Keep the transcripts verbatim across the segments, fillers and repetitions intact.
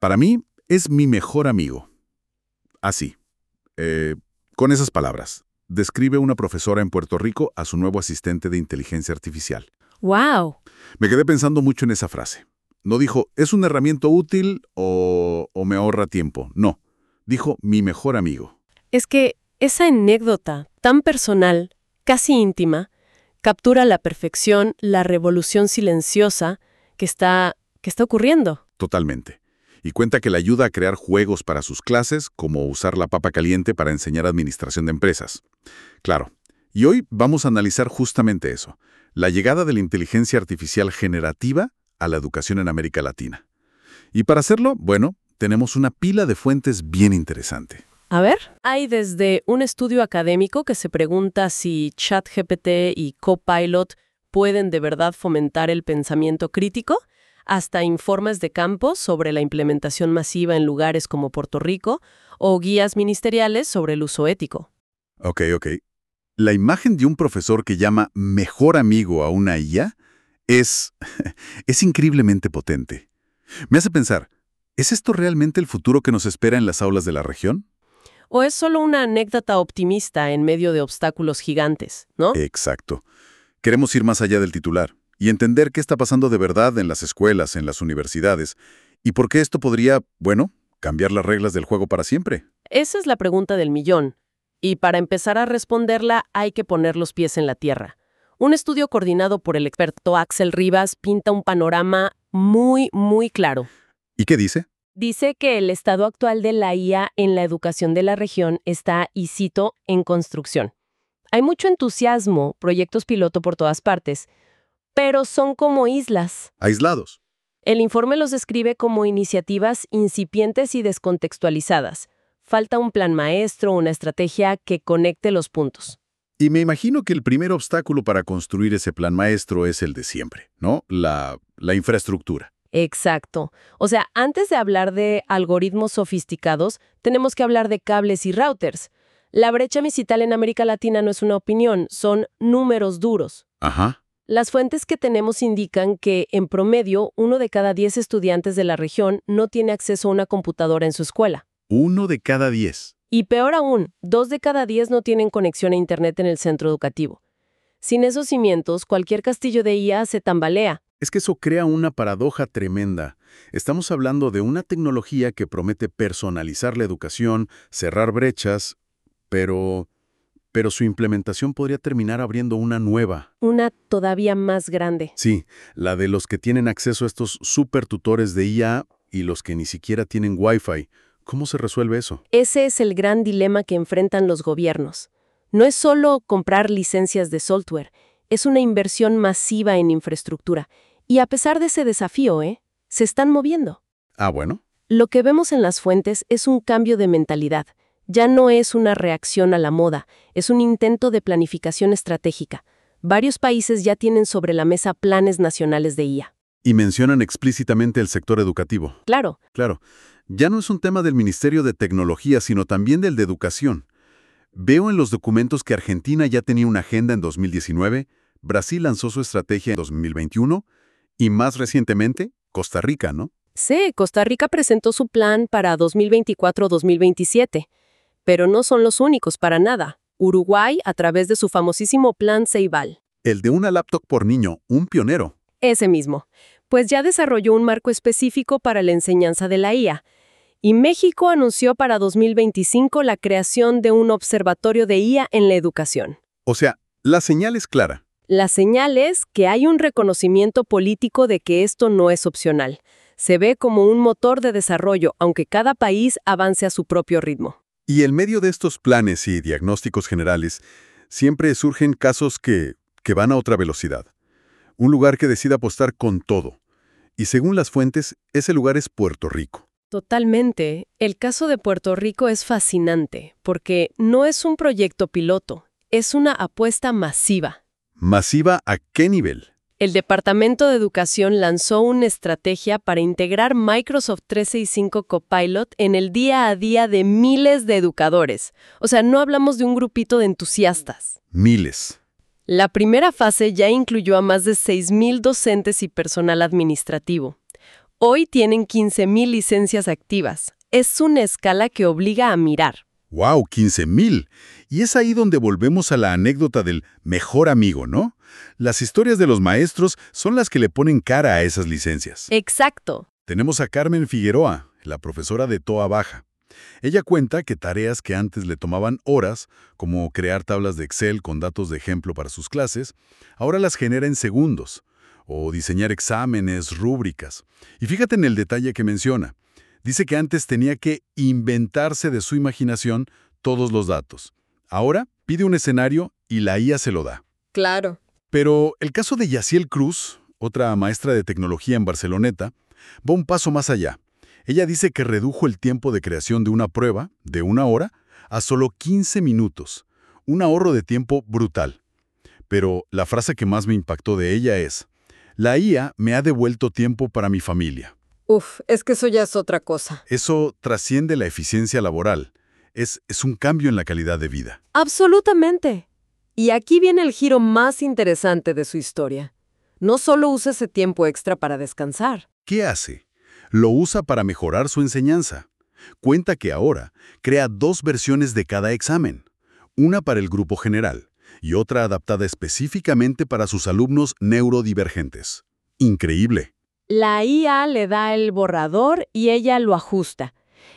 Para mí, es mi mejor amigo. Así, eh, con esas palabras, describe una profesora en Puerto Rico a su nuevo asistente de inteligencia artificial. ¡Wow! Me quedé pensando mucho en esa frase. No dijo, ¿es una herramienta útil o, o me ahorra tiempo? No, dijo, mi mejor amigo. Es que esa anécdota tan personal, casi íntima, captura a la perfección la revolución silenciosa que está, que está ocurriendo. Totalmente. Y cuenta que le ayuda a crear juegos para sus clases, como usar la papa caliente para enseñar administración de empresas. Claro. Y hoy vamos a analizar justamente eso, la llegada de la inteligencia artificial generativa a la educación en América Latina. Y para hacerlo, bueno, tenemos una pila de fuentes bien interesante. A ver, hay desde un estudio académico que se pregunta si ChatGPT y Copilot pueden de verdad fomentar el pensamiento crítico, hasta informes de campo sobre la implementación masiva en lugares como Puerto Rico o guías ministeriales sobre el uso ético. Ok, ok. La imagen de un profesor que llama mejor amigo a una I A es, es increíblemente potente. Me hace pensar, ¿es esto realmente el futuro que nos espera en las aulas de la región? ¿O es solo una anécdota optimista en medio de obstáculos gigantes, no? Exacto. Queremos ir más allá del titular y entender qué está pasando de verdad en las escuelas, en las universidades, y por qué esto podría, bueno, cambiar las reglas del juego para siempre. Esa es la pregunta del millón. Y para empezar a responderla hay que poner los pies en la tierra. Un estudio coordinado por el experto Axel Rivas pinta un panorama muy, muy claro. ¿Y qué dice? Dice que el estado actual de la I A en la educación de la región está, y cito, en construcción. Hay mucho entusiasmo, proyectos piloto por todas partes, pero son como islas. Aislados. El informe los describe como iniciativas incipientes y descontextualizadas. Falta un plan maestro, una estrategia que conecte los puntos. Y me imagino que el primer obstáculo para construir ese plan maestro es el de siempre, ¿no? La, la infraestructura. Exacto. O sea, antes de hablar de algoritmos sofisticados, tenemos que hablar de cables y routers. La brecha digital en América Latina no es una opinión, son números duros. Ajá. Las fuentes que tenemos indican que, en promedio, uno de cada diez estudiantes de la región no tiene acceso a una computadora en su escuela. Uno de cada diez. Y peor aún, dos de cada diez no tienen conexión a Internet en el centro educativo. Sin esos cimientos, cualquier castillo de I A se tambalea. Es que eso crea una paradoja tremenda. Estamos hablando de una tecnología que promete personalizar la educación, cerrar brechas, pero... pero su implementación podría terminar abriendo una nueva. Una todavía más grande. Sí, la de los que tienen acceso a estos supertutores de I A y los que ni siquiera tienen Wi-Fi. ¿Cómo se resuelve eso? Ese es el gran dilema que enfrentan los gobiernos. No es solo comprar licencias de software, es una inversión masiva en infraestructura. Y a pesar de ese desafío, ¿eh? Se están moviendo. Ah, bueno. Lo que vemos en las fuentes es un cambio de mentalidad. Ya no es una reacción a la moda, es un intento de planificación estratégica. Varios países ya tienen sobre la mesa planes nacionales de I A. Y mencionan explícitamente el sector educativo. Claro. Claro. Ya no es un tema del Ministerio de Tecnología, sino también del de Educación. Veo en los documentos que Argentina ya tenía una agenda en dos mil diecinueve, Brasil lanzó su estrategia en dos mil veintiuno y más recientemente, Costa Rica, ¿no? Sí, Costa Rica presentó su plan para dos mil veinticuatro a dos mil veintisiete. Pero no son los únicos para nada. Uruguay, a través de su famosísimo Plan Ceibal. El de una laptop por niño, un pionero. Ese mismo. Pues ya desarrolló un marco específico para la enseñanza de la I A. Y México anunció para dos mil veinticinco la creación de un observatorio de I A en la educación. O sea, la señal es clara. La señal es que hay un reconocimiento político de que esto no es opcional. Se ve como un motor de desarrollo, aunque cada país avance a su propio ritmo. Y en medio de estos planes y diagnósticos generales, siempre surgen casos que, que van a otra velocidad. Un lugar que decide apostar con todo. Y según las fuentes, ese lugar es Puerto Rico. Totalmente. El caso de Puerto Rico es fascinante, porque no es un proyecto piloto, es una apuesta masiva. ¿Masiva a qué nivel? El Departamento de Educación lanzó una estrategia para integrar Microsoft trescientos sesenta y cinco Copilot en el día a día de miles de educadores. O sea, no hablamos de un grupito de entusiastas. Miles. La primera fase ya incluyó a más de seis mil docentes y personal administrativo. Hoy tienen quince mil licencias activas. Es una escala que obliga a mirar. ¡Wow! quince mil. Y es ahí donde volvemos a la anécdota del mejor amigo, ¿no? Las historias de los maestros son las que le ponen cara a esas licencias. Exacto. Tenemos a Carmen Figueroa, la profesora de Toa Baja. Ella cuenta que tareas que antes le tomaban horas, como crear tablas de Excel con datos de ejemplo para sus clases, ahora las genera en segundos, o diseñar exámenes, rúbricas. Y fíjate en el detalle que menciona. Dice que antes tenía que inventarse de su imaginación todos los datos. Ahora pide un escenario y la I A se lo da. Claro. Pero el caso de Yaciel Cruz, otra maestra de tecnología en Barceloneta, va un paso más allá. Ella dice que redujo el tiempo de creación de una prueba, de una hora, a solo quince minutos. Un ahorro de tiempo brutal. Pero la frase que más me impactó de ella es: la I A me ha devuelto tiempo para mi familia. Uf, es que eso ya es otra cosa. Eso trasciende la eficiencia laboral. Es, es un cambio en la calidad de vida. Absolutamente. Y aquí viene el giro más interesante de su historia. No solo usa ese tiempo extra para descansar. ¿Qué hace? Lo usa para mejorar su enseñanza. Cuenta que ahora crea dos versiones de cada examen. Una para el grupo general y otra adaptada específicamente para sus alumnos neurodivergentes. Increíble. La I A le da el borrador y ella lo ajusta.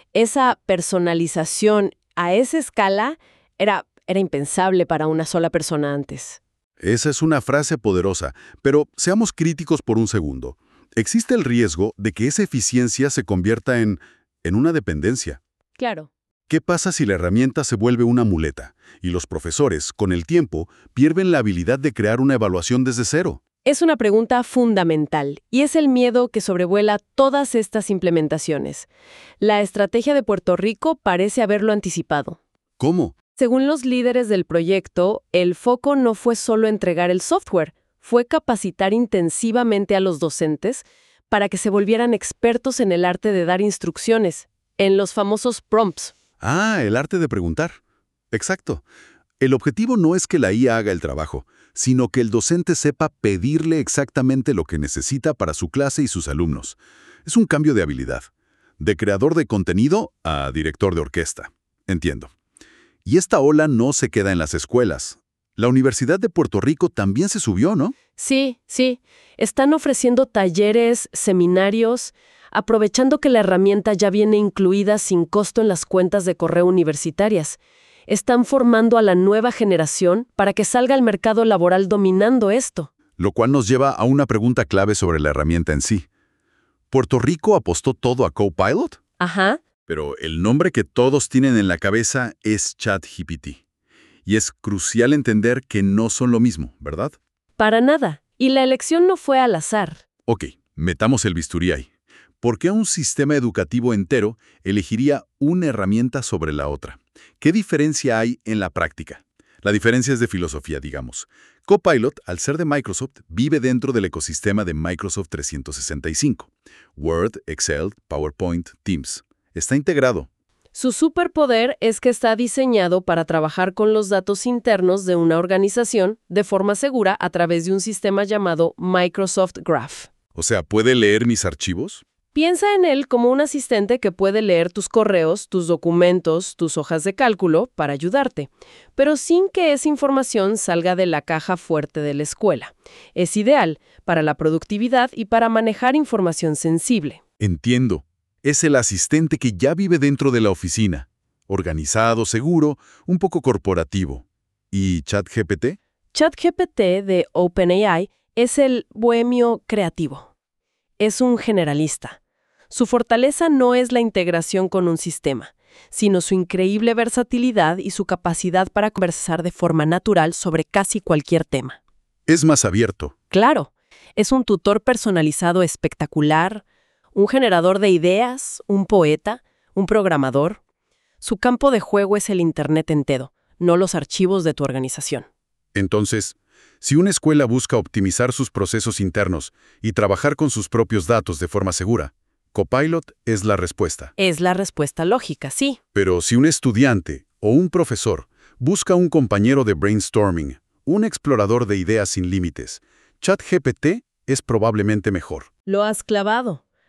Esa personalización a esa escala era, era impensable para una sola persona antes. Esa es una frase poderosa, pero seamos críticos por un segundo. Existe el riesgo de que esa eficiencia se convierta en, en una dependencia. Claro. ¿Qué pasa si la herramienta se vuelve una muleta y los profesores, con el tiempo, pierden la habilidad de crear una evaluación desde cero? Es una pregunta fundamental y es el miedo que sobrevuela todas estas implementaciones. La estrategia de Puerto Rico parece haberlo anticipado. ¿Cómo? Según los líderes del proyecto, el foco no fue solo entregar el software, fue capacitar intensivamente a los docentes para que se volvieran expertos en el arte de dar instrucciones, en los famosos prompts. Ah, el arte de preguntar. Exacto. El objetivo no es que la I A haga el trabajo, sino que el docente sepa pedirle exactamente lo que necesita para su clase y sus alumnos. Es un cambio de habilidad. De creador de contenido a director de orquesta. Entiendo. Y esta ola no se queda en las escuelas. La Universidad de Puerto Rico también se subió, ¿no? Sí, sí. Están ofreciendo talleres, seminarios, aprovechando que la herramienta ya viene incluida sin costo en las cuentas de correo universitarias. Están formando a la nueva generación para que salga al mercado laboral dominando esto. Lo cual nos lleva a una pregunta clave sobre la herramienta en sí. ¿Puerto Rico apostó todo a Copilot? Ajá. Pero el nombre que todos tienen en la cabeza es ChatGPT. Y es crucial entender que no son lo mismo, ¿verdad? Para nada. Y la elección no fue al azar. Ok, metamos el bisturí ahí. ¿Por qué un sistema educativo entero elegiría una herramienta sobre la otra? ¿Qué diferencia hay en la práctica? La diferencia es de filosofía, digamos. Copilot, al ser de Microsoft, vive dentro del ecosistema de Microsoft trescientos sesenta y cinco. Word, Excel, PowerPoint, Teams. Está integrado. Su superpoder es que está diseñado para trabajar con los datos internos de una organización de forma segura a través de un sistema llamado Microsoft Graph. O sea, ¿puede leer mis archivos? Piensa en él como un asistente que puede leer tus correos, tus documentos, tus hojas de cálculo para ayudarte, pero sin que esa información salga de la caja fuerte de la escuela. Es ideal para la productividad y para manejar información sensible. Entiendo. Es el asistente que ya vive dentro de la oficina. Organizado, seguro, un poco corporativo. ¿Y ChatGPT? ChatGPT de OpenAI es el bohemio creativo. Es un generalista. Su fortaleza no es la integración con un sistema, sino su increíble versatilidad y su capacidad para conversar de forma natural sobre casi cualquier tema. Es más abierto. Claro, es un tutor personalizado espectacular, un generador de ideas, un poeta, un programador. Su campo de juego es el Internet entero, no los archivos de tu organización. Entonces, si una escuela busca optimizar sus procesos internos y trabajar con sus propios datos de forma segura, Copilot es la respuesta. Es la respuesta lógica, sí. Pero si un estudiante o un profesor busca un compañero de brainstorming, un explorador de ideas sin límites, ChatGPT es probablemente mejor. Lo has clavado.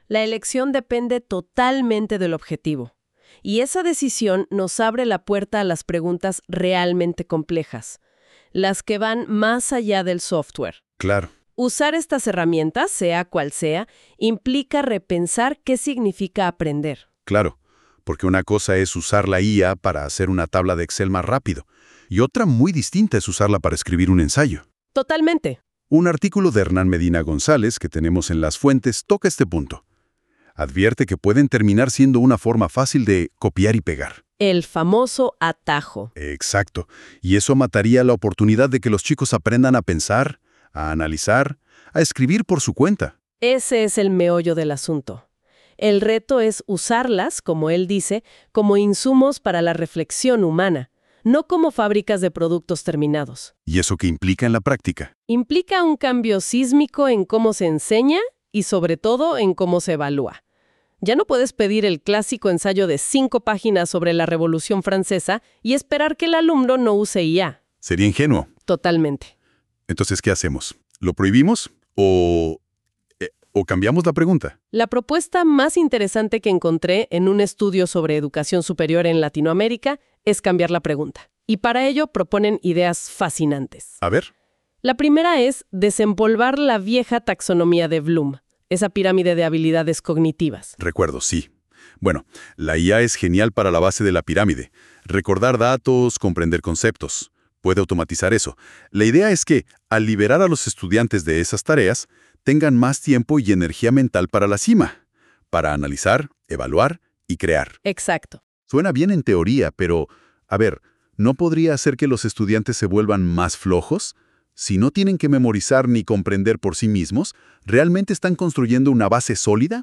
La elección depende totalmente del objetivo. Y esa decisión nos abre la puerta a las preguntas realmente complejas, las que van más allá del software. Claro. Usar estas herramientas, sea cual sea, implica repensar qué significa aprender. Claro, porque una cosa es usar la I A para hacer una tabla de Excel más rápido, y otra muy distinta es usarla para escribir un ensayo. Totalmente. Un artículo de Hernán Medina González que tenemos en Las Fuentes toca este punto. Advierte que pueden terminar siendo una forma fácil de copiar y pegar. El famoso atajo. Exacto. Y eso mataría la oportunidad de que los chicos aprendan a pensar, a analizar, a escribir por su cuenta. Ese es el meollo del asunto. El reto es usarlas, como él dice, como insumos para la reflexión humana, no como fábricas de productos terminados. ¿Y eso qué implica en la práctica? Implica un cambio sísmico en cómo se enseña y sobre todo en cómo se evalúa. Ya no puedes pedir el clásico ensayo de cinco páginas sobre la Revolución Francesa y esperar que el alumno no use I A. Sería ingenuo. Totalmente. Entonces, ¿qué hacemos? ¿Lo prohibimos o, eh, o cambiamos la pregunta? La propuesta más interesante que encontré en un estudio sobre educación superior en Latinoamérica es cambiar la pregunta. Y para ello proponen ideas fascinantes. A ver. La primera es desempolvar la vieja taxonomía de Bloom, esa pirámide de habilidades cognitivas. Recuerdo, sí. Bueno, la I A es genial para la base de la pirámide. Recordar datos, comprender conceptos. Puede automatizar eso. La idea es que, al liberar a los estudiantes de esas tareas, tengan más tiempo y energía mental para la cima, para analizar, evaluar y crear. Exacto. Suena bien en teoría, pero, a ver, ¿no podría hacer que los estudiantes se vuelvan más flojos? Si no tienen que memorizar ni comprender por sí mismos, ¿realmente están construyendo una base sólida?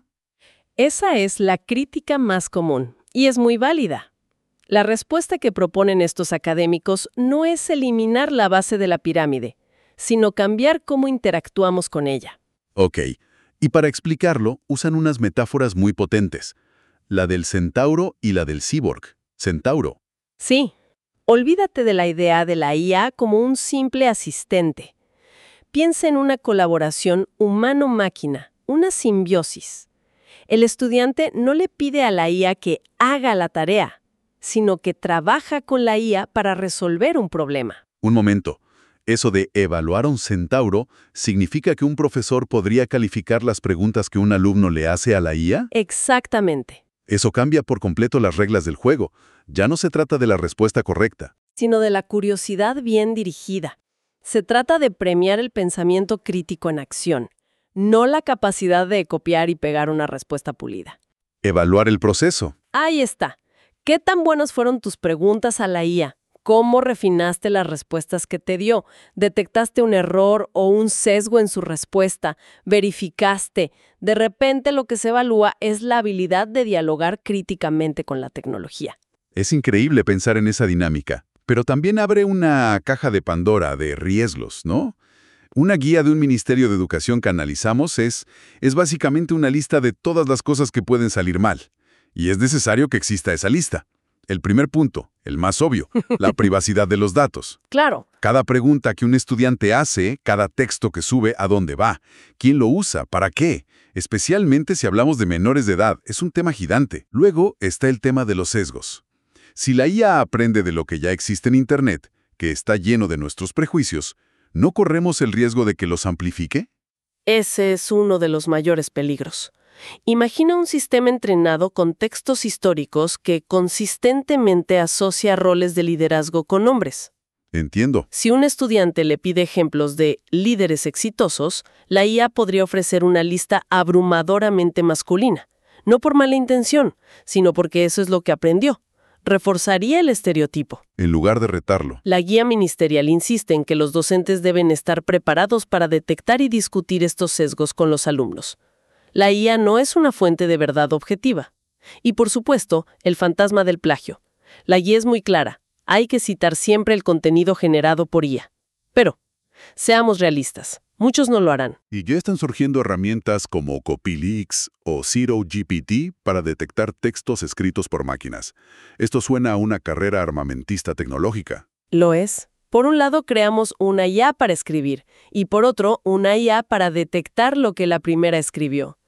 Esa es la crítica más común, y es muy válida. La respuesta que proponen estos académicos no es eliminar la base de la pirámide, sino cambiar cómo interactuamos con ella. Ok, y para explicarlo, usan unas metáforas muy potentes. La del centauro y la del cyborg. Centauro. Sí, olvídate de la idea de la I A como un simple asistente. Piensa en una colaboración humano-máquina, una simbiosis. El estudiante no le pide a la I A que haga la tarea, sino que trabaja con la I A para resolver un problema. Un momento. Eso de evaluar a un centauro significa que un profesor podría calificar las preguntas que un alumno le hace a la I A? Exactamente. Eso cambia por completo las reglas del juego. Ya no se trata de la respuesta correcta, Sino de la curiosidad bien dirigida. Se trata de premiar el pensamiento crítico en acción, no la capacidad de copiar y pegar una respuesta pulida. evaluar el proceso. Ahí está. ¿Qué tan buenas fueron tus preguntas a la I A? ¿Cómo refinaste las respuestas que te dio? ¿Detectaste un error o un sesgo en su respuesta? ¿Verificaste? De repente lo que se evalúa es la habilidad de dialogar críticamente con la tecnología. Es increíble pensar en esa dinámica, pero también abre una caja de Pandora de riesgos, ¿no? Una guía de un Ministerio de Educación que analizamos es, es básicamente una lista de todas las cosas que pueden salir mal. Y es necesario que exista esa lista. El primer punto, el más obvio, la privacidad de los datos. Claro. Cada pregunta que un estudiante hace, cada texto que sube, ¿a dónde va? ¿Quién lo usa? ¿Para qué? Especialmente si hablamos de menores de edad, es un tema gigante. Luego está el tema de los sesgos. Si la I A aprende de lo que ya existe en Internet, que está lleno de nuestros prejuicios, ¿no corremos el riesgo de que los amplifique? Ese es uno de los mayores peligros. Imagina un sistema entrenado con textos históricos que consistentemente asocia roles de liderazgo con hombres. Entiendo. Si un estudiante le pide ejemplos de líderes exitosos, la I A podría ofrecer una lista abrumadoramente masculina. No por mala intención, sino porque eso es lo que aprendió. Reforzaría el estereotipo. En lugar de retarlo. La guía ministerial insiste en que los docentes deben estar preparados para detectar y discutir estos sesgos con los alumnos. La I A no es una fuente de verdad objetiva. Y por supuesto, el fantasma del plagio. La guía es muy clara. Hay que citar siempre el contenido generado por I A. Pero, seamos realistas. Muchos no lo harán. Y ya están surgiendo herramientas como Copilix o Zero G P T para detectar textos escritos por máquinas. Esto suena a una carrera armamentista tecnológica. Lo es. Por un lado, creamos una I A para escribir, y por otro, una I A para detectar lo que la primera escribió.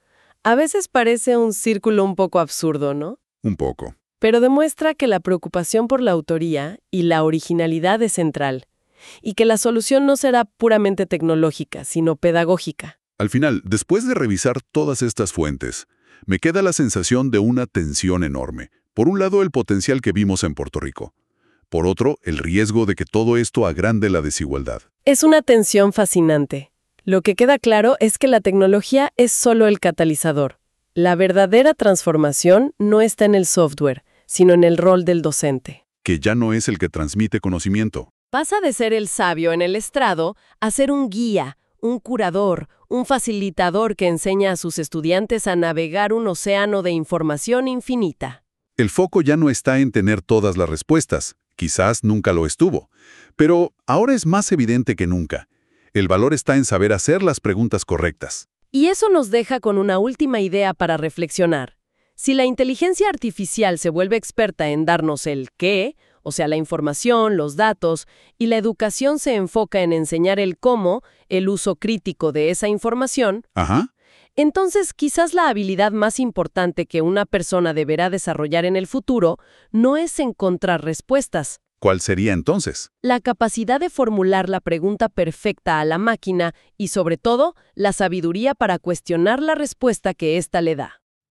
A veces parece un círculo un poco absurdo, ¿no? Un poco. Pero demuestra que la preocupación por la autoría y la originalidad es central, y que la solución no será puramente tecnológica, sino pedagógica. Al final, después de revisar todas estas fuentes, me queda la sensación de una tensión enorme. Por un lado, el potencial que vimos en Puerto Rico. Por otro, el riesgo de que todo esto agrande la desigualdad. Es una tensión fascinante. Lo que queda claro es que la tecnología es solo el catalizador. La verdadera transformación no está en el software, sino en el rol del docente. Que ya no es el que transmite conocimiento. Pasa de ser el sabio en el estrado a ser un guía, un curador, un facilitador que enseña a sus estudiantes a navegar un océano de información infinita. El foco ya no está en tener todas las respuestas, quizás nunca lo estuvo, pero ahora es más evidente que nunca. El valor está en saber hacer las preguntas correctas. Y eso nos deja con una última idea para reflexionar. Si la inteligencia artificial se vuelve experta en darnos el qué, o sea, la información, los datos, y la educación se enfoca en enseñar el cómo, el uso crítico de esa información, Ajá. entonces quizás la habilidad más importante que una persona deberá desarrollar en el futuro no es encontrar respuestas. ¿Cuál sería entonces? La capacidad de formular la pregunta perfecta a la máquina y, sobre todo, la sabiduría para cuestionar la respuesta que ésta le da.